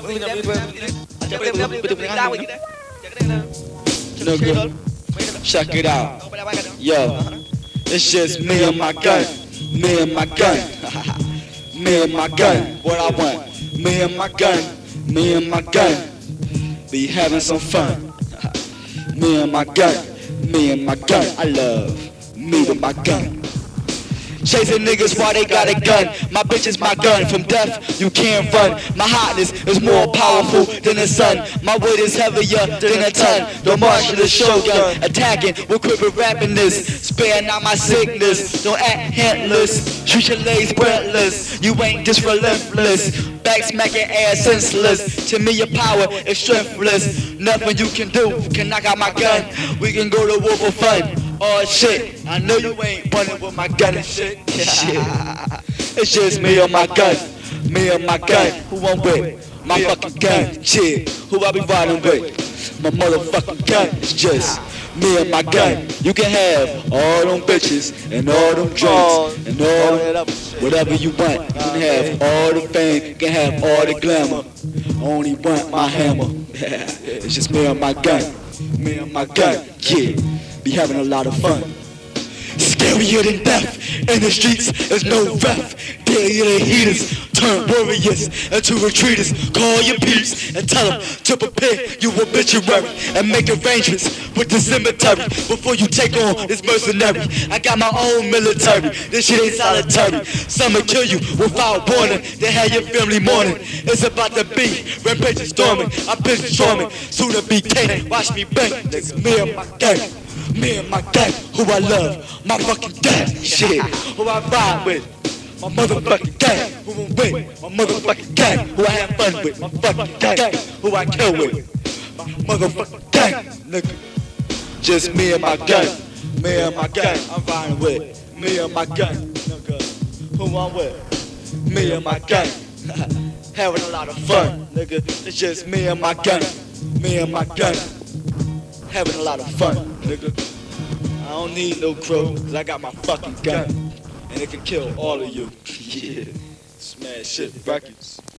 Nigga, check it out. Yo, it's just me and my gun. Me and my gun. Me and my gun. What I want. Me and my gun. Me and my gun. Be having some fun. Me and my gun. Me and my gun. I love me with my gun. Chasing niggas while they got a gun. My bitch is my gun. From death, you can't run. My hotness is more powerful than the sun. My weight is heavier than a ton. Don't march to the shogun. Attacking with quick rapping this. Sparing out my sickness. Don't act hintless. Shoot your legs breathless. You ain't just relentless. Back smacking ass senseless. To me your power is strengthless. Nothing you can do can knock out my gun. We can go to war for fun. Oh shit, I know you ain't running with my gun and shit. Shit. It's just me and my gun. Me and my gun. Who I'm with? My fucking gun. Shit. Who I be riding with? My motherfucking gun. It's just me and my gun. You can have all them bitches and all them drinks and all whatever you want. You can have all the fame. You can have all the glamour. Only want my hammer. It's just me and my gun. Me and my gun. Yeah. Be having a lot of fun. Scarier than death. In the streets, there's no ref. Daily the heaters turn warriors into retreaters. Call your peeps and tell them to prepare you obituary and make arrangements with the cemetery before you take on this mercenary. I got my own military. This shit ain't solitary. Some'll kill you without warning. They have your family mourning. It's about to be rampage storming. I'm bitch storming. Soon to be king. Watch me bang. It's me and my gang. Me and my gang, who I love, my fucking gang, shit, who I ride with, my motherfucking gang, who I'm with, my motherfucking gang, who I have fun with, my fucking gang, who I kill with, my motherfucking gang, nigga. Just me and my gun, me and my gang, I'm riding with, me and my gun, nigga, who I'm with, me and my gang, having a lot of fun, nigga. It's just me and my gun, me and my gun. Having a lot of fun, nigga. I don't need no crew, cause I got my fucking gun. And it can kill all of you. Yeah. Smash shit records.